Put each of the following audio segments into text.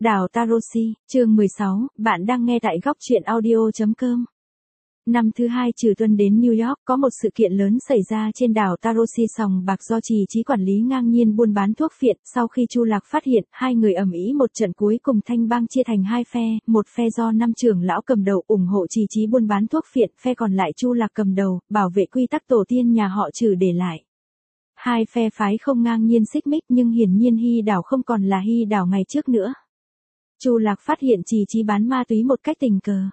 Đảo Tarosi, chương 16, bạn đang nghe tại góc truyện audio.com. Năm thứ hai trừ tuần đến New York, có một sự kiện lớn xảy ra trên đảo Tarosi. Sòng bạc do Trì Chí quản lý ngang nhiên buôn bán thuốc phiện. Sau khi Chu Lạc phát hiện, hai người ầm ĩ một trận, cuối cùng Thanh Bang chia thành hai phe, một phe do 5 trưởng lão cầm đầu ủng hộ Trì Chí buôn bán thuốc phiện, phe còn lại Chu Lạc cầm đầu, bảo vệ quy tắc tổ tiên nhà họ Trừ để lại. Hai phe phái không ngang nhiên xích mích, nhưng hiển nhiên Hy đảo không còn là Hy đảo ngày trước nữa. Chu Lạc phát hiện Trì Chí bán ma túy một cách tình cờ.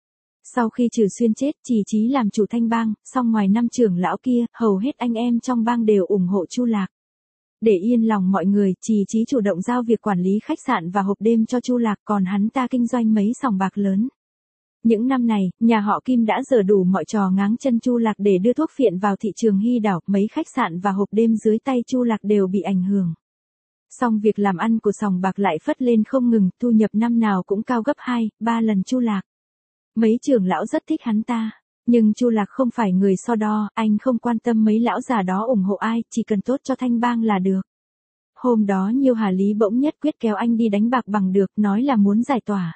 Sau khi Trừ Xuyên chết, Trì Chí làm chủ Thanh Bang, song ngoài 5 trưởng lão kia, hầu hết anh em trong bang đều ủng hộ Chu Lạc. Để yên lòng mọi người, Trì Chí chủ động giao việc quản lý khách sạn và hộp đêm cho Chu Lạc, còn hắn ta kinh doanh mấy sòng bạc lớn. Những năm này, nhà họ Kim đã giở đủ mọi trò ngáng chân Chu Lạc để đưa thuốc phiện vào thị trường Hy đảo, mấy khách sạn và hộp đêm dưới tay Chu Lạc đều bị ảnh hưởng. Song việc làm ăn của sòng bạc lại phất lên không ngừng, thu nhập năm nào cũng cao gấp 2, 3 lần Chu Lạc. Mấy trưởng lão rất thích hắn ta, nhưng Chu Lạc không phải người so đo, anh không quan tâm mấy lão già đó ủng hộ ai, chỉ cần tốt cho Thanh Bang là được. Hôm đó Nhiêu Hà Lý bỗng nhất quyết kéo anh đi đánh bạc bằng được, nói là muốn giải tỏa.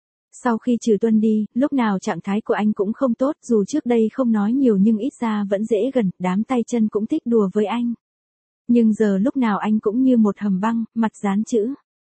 Sau khi Trừ Tuân đi, lúc nào trạng thái của anh cũng không tốt, dù trước đây không nói nhiều nhưng ít ra vẫn dễ gần, đám tay chân cũng thích đùa với anh. Nhưng giờ lúc nào anh cũng như một hầm băng, mặt dán chữ.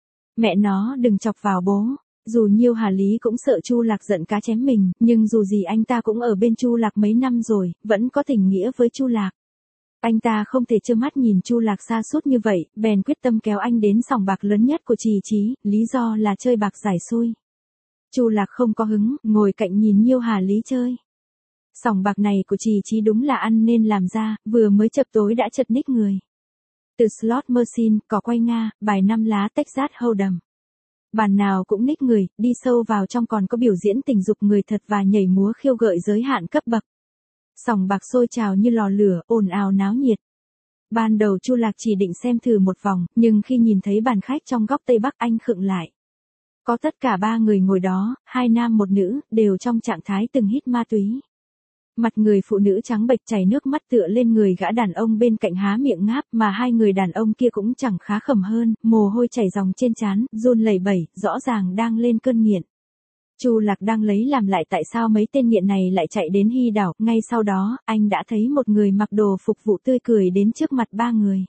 Mẹ nó đừng chọc vào bố. Dù Nhiêu Hà Lý cũng sợ Chu Lạc giận cá chém mình, nhưng dù gì anh ta cũng ở bên Chu Lạc mấy năm rồi, vẫn có tình nghĩa với Chu Lạc. Anh ta không thể trơ mắt nhìn Chu Lạc sa sút như vậy, bèn quyết tâm kéo anh đến sòng bạc lớn nhất của Trì Chí, lý do là chơi bạc giải xui. Chu Lạc không có hứng, ngồi cạnh nhìn Nhiêu Hà Lý chơi. Sòng bạc này của Trì Chí đúng là ăn nên làm ra, vừa mới chập tối đã chật ních người. Từ slot machine, cỏ quay Nga, bài 5 lá Texas Hold'em. Bàn nào cũng ních người, đi sâu vào trong còn có biểu diễn tình dục người thật và nhảy múa khiêu gợi giới hạn cấp bậc. Sòng bạc sôi trào như lò lửa, ồn ào náo nhiệt. Ban đầu Chu Lạc chỉ định xem thử một vòng, nhưng khi nhìn thấy bàn khách trong góc Tây Bắc anh khựng lại. Có tất cả 3 người ngồi đó, 2 nam 1 nữ, đều trong trạng thái từng hít ma túy. Mặt người phụ nữ trắng bệch chảy nước mắt tựa lên người gã đàn ông bên cạnh há miệng ngáp, mà hai người đàn ông kia cũng chẳng khá khẩm hơn, mồ hôi chảy ròng trên trán, run lẩy bẩy, rõ ràng đang lên cơn nghiện. Chu Lạc đang lấy làm lại tại sao mấy tên nghiện này lại chạy đến Hy đảo, ngay sau đó, anh đã thấy một người mặc đồ phục vụ tươi cười đến trước mặt 3 người.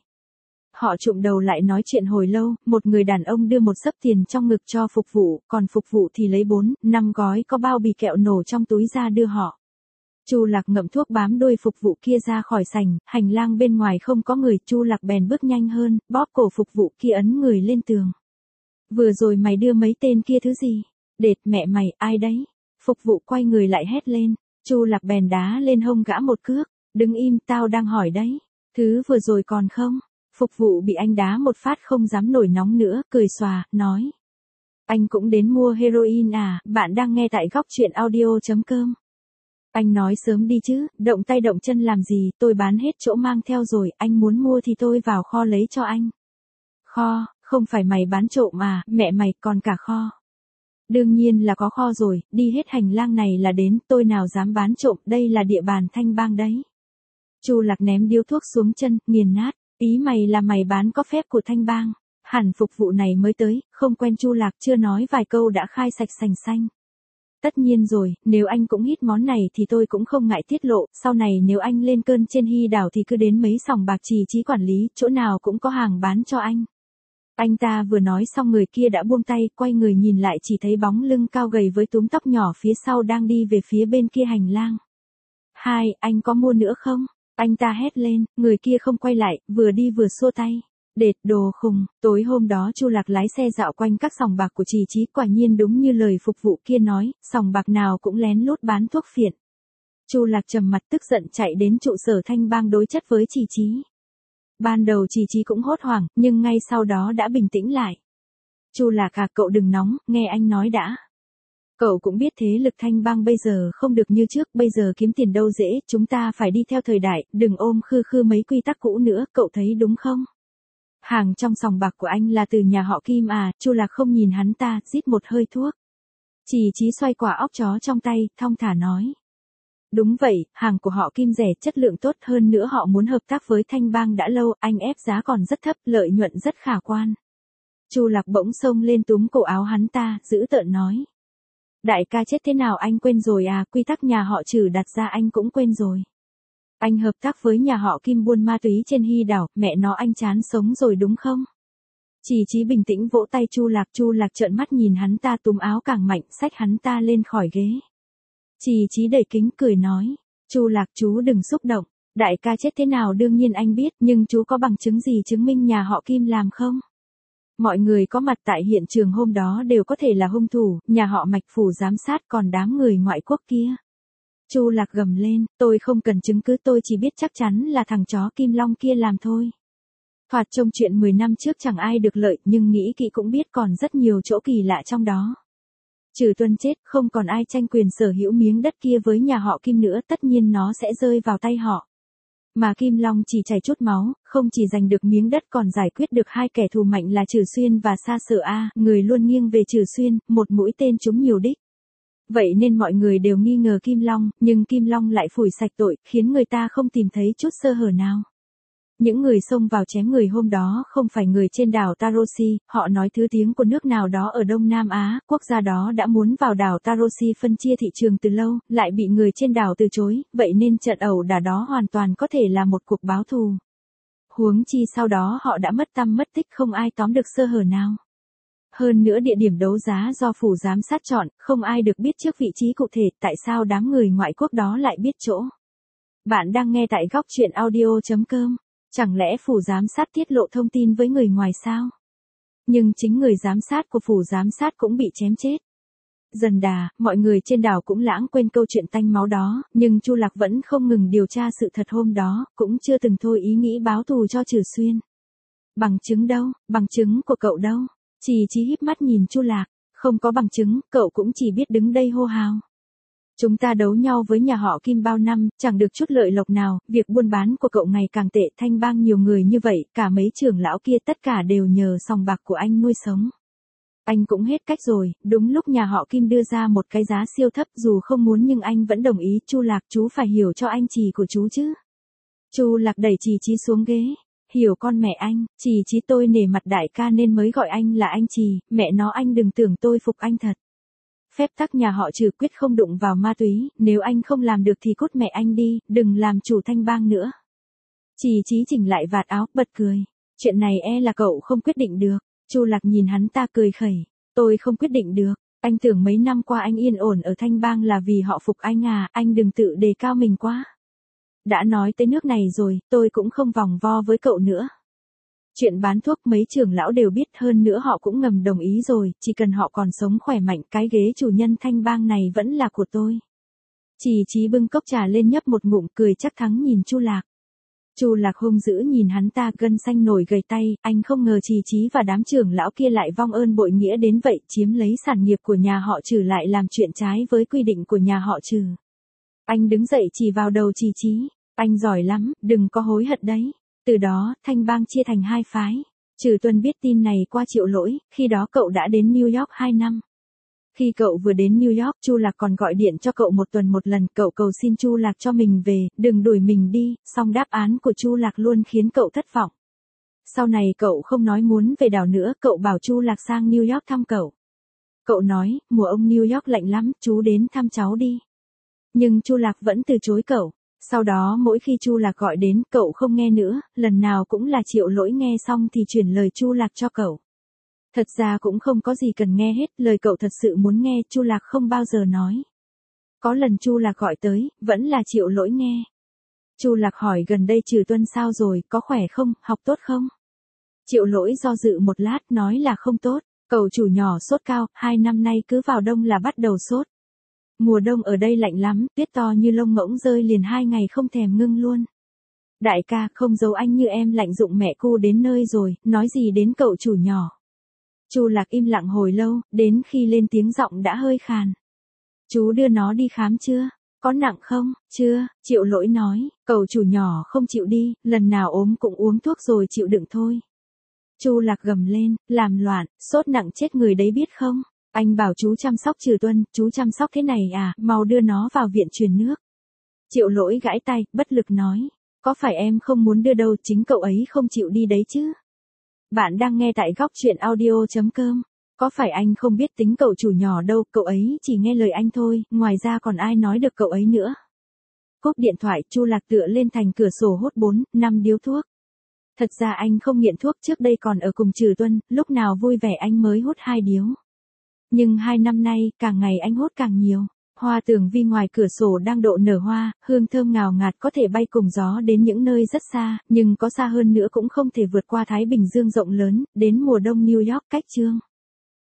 Họ chụm đầu lại nói chuyện hồi lâu, một người đàn ông đưa một xấp tiền trong ngực cho phục vụ, còn phục vụ thì lấy 4, 5 gói có bao bì kẹo nổ trong túi ra đưa họ. Chu Lạc ngậm thuốc bám đuôi phục vụ kia ra khỏi sảnh, hành lang bên ngoài không có người, Chu Lạc bèn bước nhanh hơn, bóp cổ phục vụ kia ấn người lên tường. Vừa rồi mày đưa mấy tên kia thứ gì? Đệt mẹ mày, ai đấy? Phục vụ quay người lại hét lên, Chu Lạc bèn đá lên hông gã một cước, đứng im, tao đang hỏi đấy. Thứ vừa rồi còn không? Phục vụ bị anh đá một phát không dám nổi nóng nữa, cười xòa, nói. Anh cũng đến mua heroin à, bạn đang nghe tại góc truyện audio.com. Anh nói sớm đi chứ, động tay động chân làm gì, tôi bán hết chỗ mang theo rồi, anh muốn mua thì tôi vào kho lấy cho anh. Kho, không phải mày bán trộm à, mẹ mày còn cả kho. Đương nhiên là có kho rồi, đi hết hành lang này là đến, tôi nào dám bán trộm, đây là địa bàn Thanh Bang đấy. Chu Lạc ném điếu thuốc xuống chân, nghiền nát, ý mày là mày bán có phép của Thanh Bang. Hẳn phục vụ này mới tới, không quen Chu Lạc, chưa nói vài câu đã khai sạch sành xanh. Tất nhiên rồi, nếu anh cũng hít món này thì tôi cũng không ngại tiết lộ, sau này nếu anh lên cơn trên Hy đảo thì cứ đến mấy sòng bạc Trì Chí quản lý, chỗ nào cũng có hàng bán cho anh. Anh ta vừa nói xong người kia đã buông tay, quay người nhìn lại chỉ thấy bóng lưng cao gầy với túm tóc nhỏ phía sau đang đi về phía bên kia hành lang. Hai, anh có mua nữa không? Anh ta hét lên, người kia không quay lại, vừa đi vừa xua tay. Đệt đồ khùng, tối hôm đó Chu Lạc lái xe dạo quanh các sòng bạc của Trì Chí, quả nhiên đúng như lời phục vụ kia nói, sòng bạc nào cũng lén lút bán thuốc phiện. Chu Lạc trầm mặt tức giận chạy đến trụ sở Thanh Bang đối chất với Trì Chí. Ban đầu Trì Chí cũng hốt hoảng, nhưng ngay sau đó đã bình tĩnh lại. Chu Lạc à, cậu đừng nóng, nghe anh nói đã. Cậu cũng biết thế lực Thanh Bang bây giờ không được như trước, bây giờ kiếm tiền đâu dễ, chúng ta phải đi theo thời đại, đừng ôm khư khư mấy quy tắc cũ nữa, cậu thấy đúng không? Hàng trong sòng bạc của anh là từ nhà họ Kim à, Chu Lạc không nhìn hắn ta, rít một hơi thuốc. Trì Chí xoay quả óc chó trong tay, thong thả nói. Đúng vậy, hàng của họ Kim rẻ, chất lượng tốt, hơn nữa họ muốn hợp tác với Thanh Bang đã lâu, anh ép giá còn rất thấp, lợi nhuận rất khả quan. Chu Lạc bỗng xông lên túm cổ áo hắn ta, dữ tợn nói. Đại ca chết thế nào anh quên rồi à, quy tắc nhà họ Trử đặt ra anh cũng quên rồi. Anh hợp tác với nhà họ Kim buôn ma túy trên Hy đảo, mẹ nó anh chán sống rồi đúng không? Chỉ Chí bình tĩnh vỗ tay Chu Lạc trợn mắt nhìn hắn ta túm áo càng mạnh, xách hắn ta lên khỏi ghế. Chỉ Chí đầy kính cười nói, Chu Lạc chú đừng xúc động, đại ca chết thế nào đương nhiên anh biết, nhưng chú có bằng chứng gì chứng minh nhà họ Kim làm không? Mọi người có mặt tại hiện trường hôm đó đều có thể là hung thủ, nhà họ Mạch phủ giám sát còn đám người ngoại quốc kia. Chu Lạc gầm lên, tôi không cần chứng cứ, tôi chỉ biết chắc chắn là thằng chó Kim Long kia làm thôi. Thoạt trông chuyện 10 năm trước chẳng ai được lợi, nhưng nghĩ kỹ cũng biết còn rất nhiều chỗ kỳ lạ trong đó. Trừ Tuân chết, không còn ai tranh quyền sở hữu miếng đất kia với nhà họ Kim nữa, tất nhiên nó sẽ rơi vào tay họ. Mà Kim Long chỉ chảy chút máu, không chỉ giành được miếng đất còn giải quyết được hai kẻ thù mạnh là Trừ Xuyên và Sa Sở A, người luôn nghiêng về Trừ Xuyên, một mũi tên trúng nhiều đích. Vậy nên mọi người đều nghi ngờ Kim Long, nhưng Kim Long lại phủi sạch tội, khiến người ta không tìm thấy chút sơ hở nào. Những người xông vào chém người hôm đó không phải người trên đảo Tarosi, họ nói thứ tiếng của nước nào đó ở Đông Nam Á, quốc gia đó đã muốn vào đảo Tarosi phân chia thị trường từ lâu, lại bị người trên đảo từ chối, vậy nên trận ẩu đả đó hoàn toàn có thể là một cuộc báo thù. Huống chi sau đó họ đã mất tăm mất tích, không ai tóm được sơ hở nào. Hơn nữa địa điểm đấu giá do phủ giám sát chọn, không ai được biết trước vị trí cụ thể, tại sao đám người ngoại quốc đó lại biết chỗ. Bạn đang nghe tại góc truyện audio.com. Chẳng lẽ phủ giám sát tiết lộ thông tin với người ngoài sao? Nhưng chính người giám sát của phủ giám sát cũng bị chém chết. Dần đà, mọi người trên đảo cũng lãng quên câu chuyện tanh máu đó, nhưng Chu Lạc vẫn không ngừng điều tra sự thật hôm đó, cũng chưa từng thôi ý nghĩ báo thù cho Trừ Xuyên. Bằng chứng đâu, bằng chứng của cậu đâu? Chỉ Chí híp mắt nhìn Chu Lạc, không có bằng chứng, cậu cũng chỉ biết đứng đây hô hào. Chúng ta đấu nhau với nhà họ Kim bao năm, chẳng được chút lợi lộc nào, việc buôn bán của cậu ngày càng tệ, Thanh Bang nhiều người như vậy, cả mấy trưởng lão kia tất cả đều nhờ sòng bạc của anh nuôi sống. Anh cũng hết cách rồi, đúng lúc nhà họ Kim đưa ra một cái giá siêu thấp, dù không muốn nhưng anh vẫn đồng ý. Chu Lạc, chú phải hiểu cho anh Trì của chú chứ. Chu Lạc đẩy Chỉ Chí xuống ghế. Hiểu con mẹ anh, Chỉ Chí, tôi nể mặt đại ca nên mới gọi anh là anh Trì, mẹ nó anh đừng tưởng tôi phục anh thật. Phép tắc nhà họ Trừ quyết không đụng vào ma túy, nếu anh không làm được thì cút mẹ anh đi, đừng làm chủ Thanh Bang nữa. Chỉ Chí chỉnh lại vạt áo, bật cười. Chuyện này là cậu không quyết định được. Chu Lạc nhìn hắn ta cười khẩy. Tôi không quyết định được. Anh tưởng mấy năm qua anh yên ổn ở Thanh Bang là vì họ phục anh à, anh đừng tự đề cao mình quá. Đã nói tới nước này rồi, tôi cũng không vòng vo với cậu nữa. Chuyện bán thuốc mấy trưởng lão đều biết, hơn nữa họ cũng ngầm đồng ý rồi, chỉ cần họ còn sống khỏe mạnh, cái ghế chủ nhân Thanh Bang này vẫn là của tôi. Chỉ Chí bưng cốc trà lên nhấp một ngụm, cười chắc thắng nhìn Chu Lạc. Chu Lạc hung dữ nhìn hắn ta, gân xanh nổi gầy tay, anh không ngờ Chỉ Chí và đám trưởng lão kia lại vong ơn bội nghĩa đến vậy, chiếm lấy sản nghiệp của nhà họ Trừ lại làm chuyện trái với quy định của nhà họ Trừ. Anh đứng dậy chỉ vào đầu Chỉ Chí, anh giỏi lắm, đừng có hối hận đấy. Từ đó, Thanh Bang chia thành hai phái. Trừ Tuân biết tin này qua Triệu Lỗi, khi đó cậu đã đến New York 2 năm. Khi cậu vừa đến New York, Chu Lạc còn gọi điện cho cậu một tuần một lần, cậu cầu xin Chu Lạc cho mình về, đừng đuổi mình đi, song đáp án của Chu Lạc luôn khiến cậu thất vọng. Sau này cậu không nói muốn về đảo nữa, cậu bảo Chu Lạc sang New York thăm cậu. Cậu nói, mùa ông New York lạnh lắm, chú đến thăm cháu đi. Nhưng Chu Lạc vẫn từ chối cậu. Sau đó mỗi khi Chu Lạc gọi đến, cậu không nghe nữa, lần nào cũng là Triệu Lỗi nghe xong thì chuyển lời Chu Lạc cho cậu. Thật ra cũng không có gì cần nghe hết, lời cậu thật sự muốn nghe, Chu Lạc không bao giờ nói. Có lần Chu Lạc gọi tới, vẫn là Triệu Lỗi nghe. Chu Lạc hỏi gần đây Trừ Tuân sao rồi, có khỏe không, học tốt không? Triệu Lỗi do dự một lát, nói là không tốt, cậu chủ nhỏ sốt cao, 2 năm nay cứ vào đông là bắt đầu sốt. Mùa đông ở đây lạnh lắm, tuyết to như lông ngỗng rơi liền 2 ngày không thèm ngưng luôn. Đại ca, không giấu anh như em lạnh dụng mẹ cu đến nơi rồi, nói gì đến cậu chủ nhỏ. Chu Lạc im lặng hồi lâu, đến khi lên tiếng giọng đã hơi khàn. Chú đưa nó đi khám chưa? Có nặng không? Chưa, Triệu Lỗi nói, cậu chủ nhỏ không chịu đi, lần nào ốm cũng uống thuốc rồi chịu đựng thôi. Chu Lạc gầm lên, làm loạn, sốt nặng chết người đấy biết không? Anh bảo chú chăm sóc Trừ Tuân, chú chăm sóc thế này à, mau đưa nó vào viện truyền nước. Triệu Lỗi gãi tay, bất lực nói, có phải em không muốn đưa đâu, chính cậu ấy không chịu đi đấy chứ. Bạn đang nghe tại góc chuyện audio.com. Có phải anh không biết tính cậu chủ nhỏ đâu, cậu ấy chỉ nghe lời anh thôi, ngoài ra còn ai nói được cậu ấy nữa. Cúp điện thoại, Chu Lạc tựa lên thành cửa sổ hút 4-5 điếu thuốc. Thật ra anh không nghiện thuốc, trước đây còn ở cùng Trừ Tuân, lúc nào vui vẻ anh mới hút 2 điếu. Nhưng 2 năm nay, càng ngày anh hút càng nhiều. Hoa tường vi ngoài cửa sổ đang độ nở hoa, hương thơm ngào ngạt có thể bay cùng gió đến những nơi rất xa, nhưng có xa hơn nữa cũng không thể vượt qua Thái Bình Dương rộng lớn, đến mùa đông New York cách Chương.